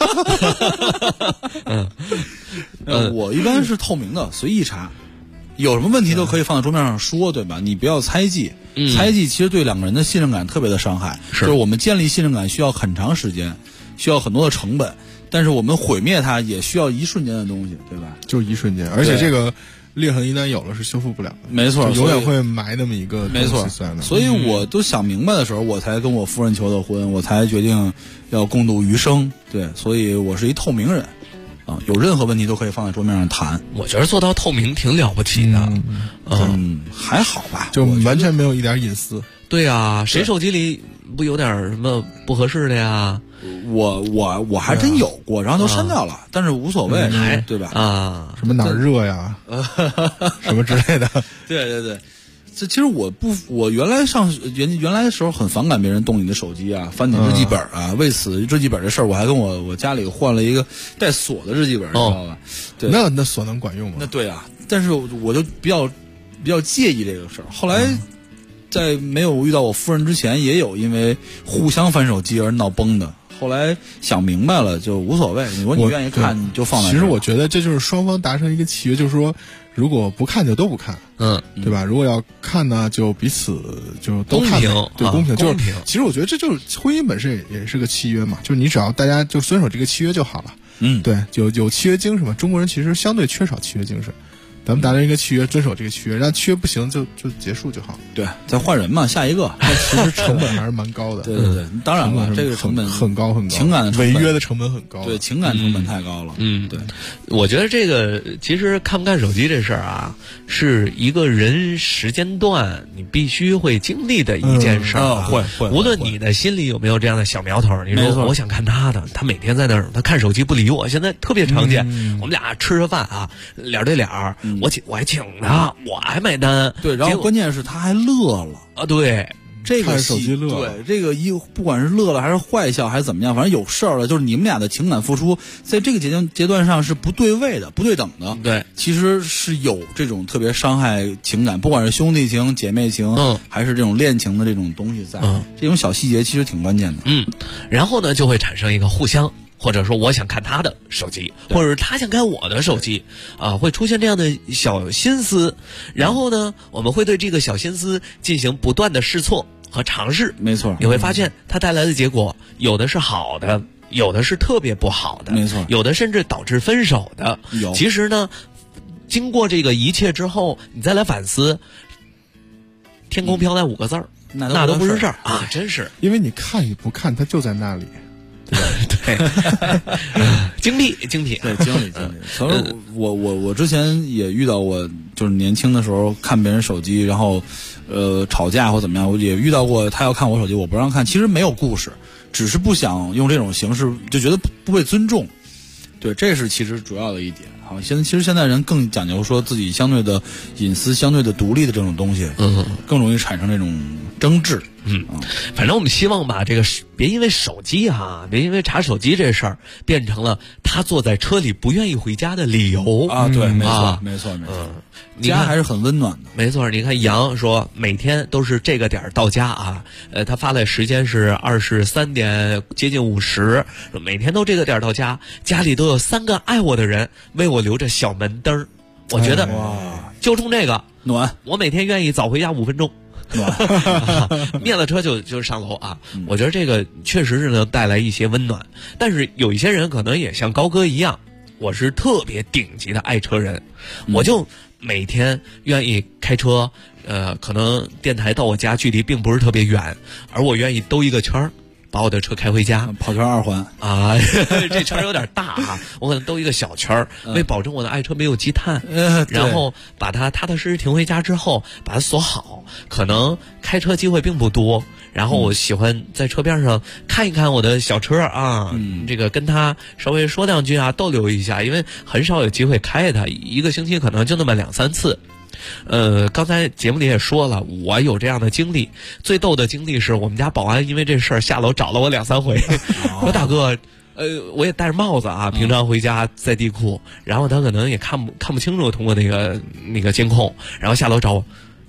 我一般是透明的，随意查，有什么问题都可以放在桌面上说，对吧？你不要猜忌，猜忌其实对两个人的信任感特别的伤害。就是我们建立信任感需要很长时间，需要很多的成本，但是我们毁灭它也需要一瞬间的东西，对吧？ 就一瞬间，而且这个裂痕一旦有了是修复不了的， 没错， 永远会埋那么一个没错。所以我都想明白的时候，我才跟我夫人求的婚，我才决定要共度余生。对，所以我是一透明人啊，有任何问题都可以放在桌面上谈。 我觉得做到透明挺了不起的， 还好吧， 就完全没有一点隐私。 对啊，谁手机里不有点什么不合适的呀？ 我还真有过，然后都删掉了，但是无所谓，对吧？ 啊，什么哪儿热呀，什么之类的。 对对对，这其实我原来原来的时候很反感别人动你的手机啊，翻你日记本啊。为此日记本的事儿，我还跟我家里换了一个带锁的日记本，你知道吧？对， 那锁能管用吗？ 那对啊，但是我就比较介意这个事儿。后来在没有遇到我夫人之前，也有因为互相翻手机而闹崩的。后来想明白了，就无所谓。如果你愿意看，你就放在。 其实我觉得这就是双方达成一个契约，就是说，如果不看就都不看，对吧？如果要看呢，就彼此就都看，对，公平。就是其实我觉得这就是婚姻本身也是个契约嘛，就是你只要大家就遵守这个契约就好了。对，有契约精神嘛。中国人其实相对缺少契约精神。咱们达成一个契约，遵守这个契约，让契约不行就结束就好。 对，再换人嘛，下一个。 但其实成本还是蛮高的。 对对对，当然了，这个成本很高很高， 情感的违约的成本很高。 对，情感成本太高了。对。 我觉得这个其实看不看手机这事儿啊，是一个人时间段你必须会经历的一件事儿。 会， 无论你的心里有没有这样的小苗头，你说我想看他的，他每天在那儿，他看手机不理我，现在特别常见。我们俩吃着饭啊，脸对脸，我还请他，我还买单。 对，然后关键是他还乐了啊！对， 这个手机乐， 对这个不管是乐了还是坏笑还是怎么样，反正有事儿了，就是你们俩的情感付出在这个阶段上是不对位的、不对等的。 对， 其实是有这种特别伤害情感，不管是兄弟情、姐妹情，还是这种恋情的这种东西在，这种小细节其实挺关键的。 然后呢，就会产生一个互相。或者说我想看他的手机，或者是他想看我的手机，会出现这样的小心思，然后呢，我们会对这个小心思进行不断的试错和尝试。 没错， 你会发现它带来的结果，有的是好的，有的是特别不好的， 没错， 有的甚至导致分手的。其实呢，经过这个一切之后，你再来反思，天空飘来5个字儿，那都不是事儿啊，真是， 因为你看与不看，它就在那里。 对，精辟。 对，经历。可能我之前也遇到过，就是年轻的时候看别人手机，然后吵架或怎么样，我也遇到过他要看我手机，我不让看。其实没有故事，只是不想用这种形式，就觉得不被尊重。对，这是其实主要的一点。好，其实现在人更讲究说自己相对的隐私、相对的独立的这种东西，更容易产生这种争执。 反正我们希望把这个别因为手机别因为查手机这事儿变成了他坐在车里不愿意回家的理由啊！对，没错。家还是很温暖的。 没错，你看杨说每天都是这个点儿到家啊，他发的时间是23点接近50，每天都这个点儿到家，家里都有3个爱我的人为我留着小门灯儿。我觉得就冲这个暖， 我每天愿意早回家5分钟。灭了车就上楼啊！我觉得这个确实是能带来一些温暖，但是有一些人可能也像高哥一样，我是特别顶级的爱车人，我就每天愿意开车，可能电台到我家距离并不是特别远，而我愿意兜一个圈儿。把我的车开回家， 跑圈2环啊，这圈有点大啊，我可能兜一个小圈为保证我的爱车没有积碳，然后把它踏踏实实停回家之后，把它锁好。可能开车机会并不多，然后我喜欢在车边上看一看我的小车啊，这个跟他稍微说2句啊，逗留一下，因为很少有机会开它，一个星期可能就那么2-3次。刚才节目里也说了，我有这样的经历。最逗的经历是我们家保安因为这事儿下楼找了我2-3回，说大哥，我也戴着帽子啊，平常回家在地库，然后他可能也看不清楚，通过那个监控，然后下楼找我。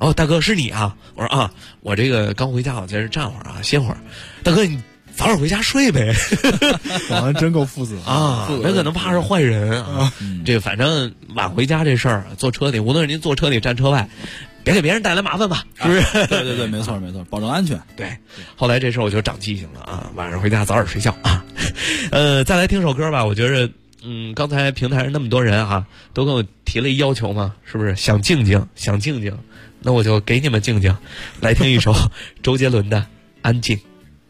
哦，大哥是你啊？我说啊，我这个刚回家，我在这站会儿啊，歇会儿。大哥你早点回家睡呗。 保安真够负责啊，那可能怕是坏人啊。这个反正晚回家这事儿，坐车里无论是您坐车里站车外，别给别人带来麻烦吧，是不是？ 对，没错，保证安全。 对，后来这事儿我就长记性了啊，晚上回家早点睡觉啊。再来听首歌吧，我觉着。刚才平台上那么多人啊，都跟我提了一要求嘛，是不是想静静，那我就给你们静静，来听一首周杰伦的《安静》。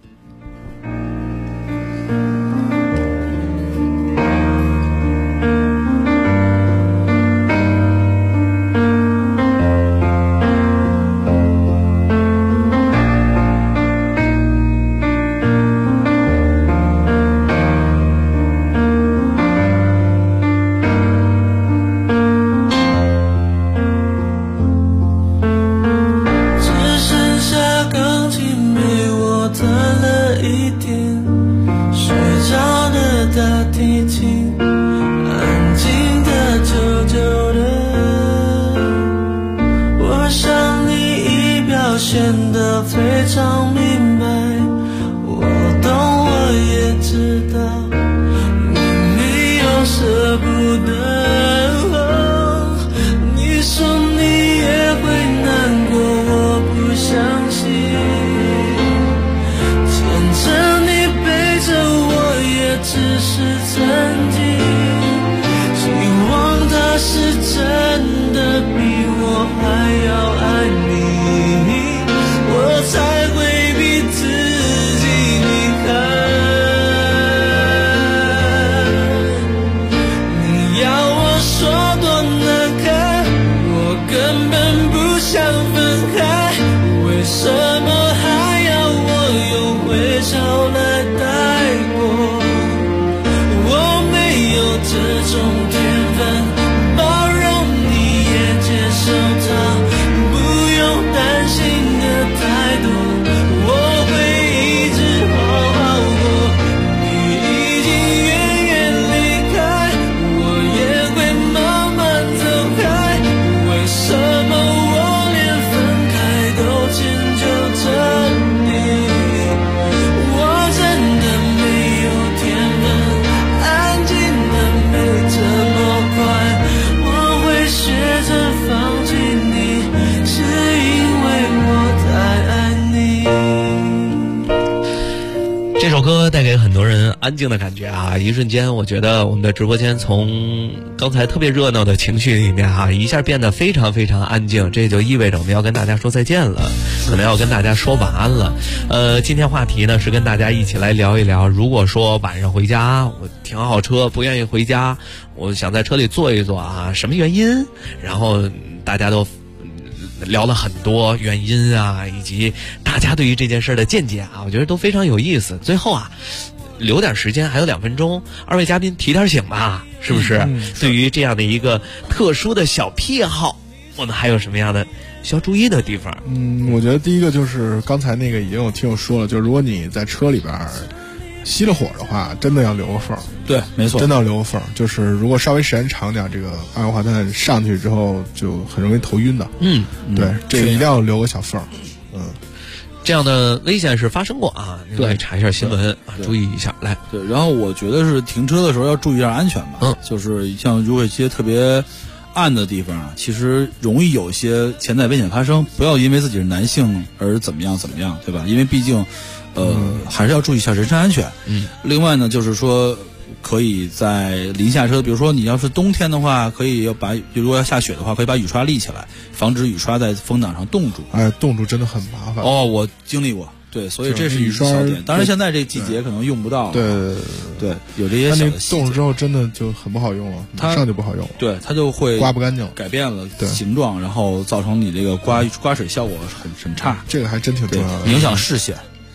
安静的感觉啊！一瞬间，我觉得我们的直播间从刚才特别热闹的情绪里面哈，一下变得非常非常安静。这就意味着我们要跟大家说再见了，可能要跟大家说晚安了。今天话题呢是跟大家一起来聊一聊，如果说晚上回家，我停好车不愿意回家，我想在车里坐一坐啊，什么原因？然后大家都聊了很多原因啊，以及大家对于这件事的见解啊，我觉得都非常有意思。最后啊，留点时间，还有2分钟，二位嘉宾提点醒吧，是不是？对于这样的一个特殊的小癖好，我们还有什么样的需要注意的地方？ 我觉得第一个就是刚才那个已经有听友说了，就是如果你在车里边熄了火的话，真的要留个缝。 对，没错， 真的要留个缝。就是如果稍微时间长点，这个二氧化碳上去之后就很容易头晕的。对，这个一定要留个小缝。 这样的危险是发生过啊，对，查一下新闻啊，注意一下。来， 对，然后我觉得是停车的时候要注意一下安全吧。就是像如果一些特别暗的地方啊，其实容易有一些潜在危险发生。不要因为自己是男性而怎么样，对吧？因为毕竟，还是要注意一下人身安全。另外呢，就是说，可以在临下车，比如说你要是冬天的话，可以如果要下雪的话，可以把雨刷立起来，防止雨刷在风挡上冻住。 冻住真的很麻烦。 我经历过。对，所以这是一个小点。当然，现在这季节可能用不到。 对， 有这些小的细节。 冻了之后真的就很不好用了，马上就不好用了。 对，它就会刮不干净， 改变了形状，然后造成你这个刮水效果很差。 这个还真挺重要的， 影响视线。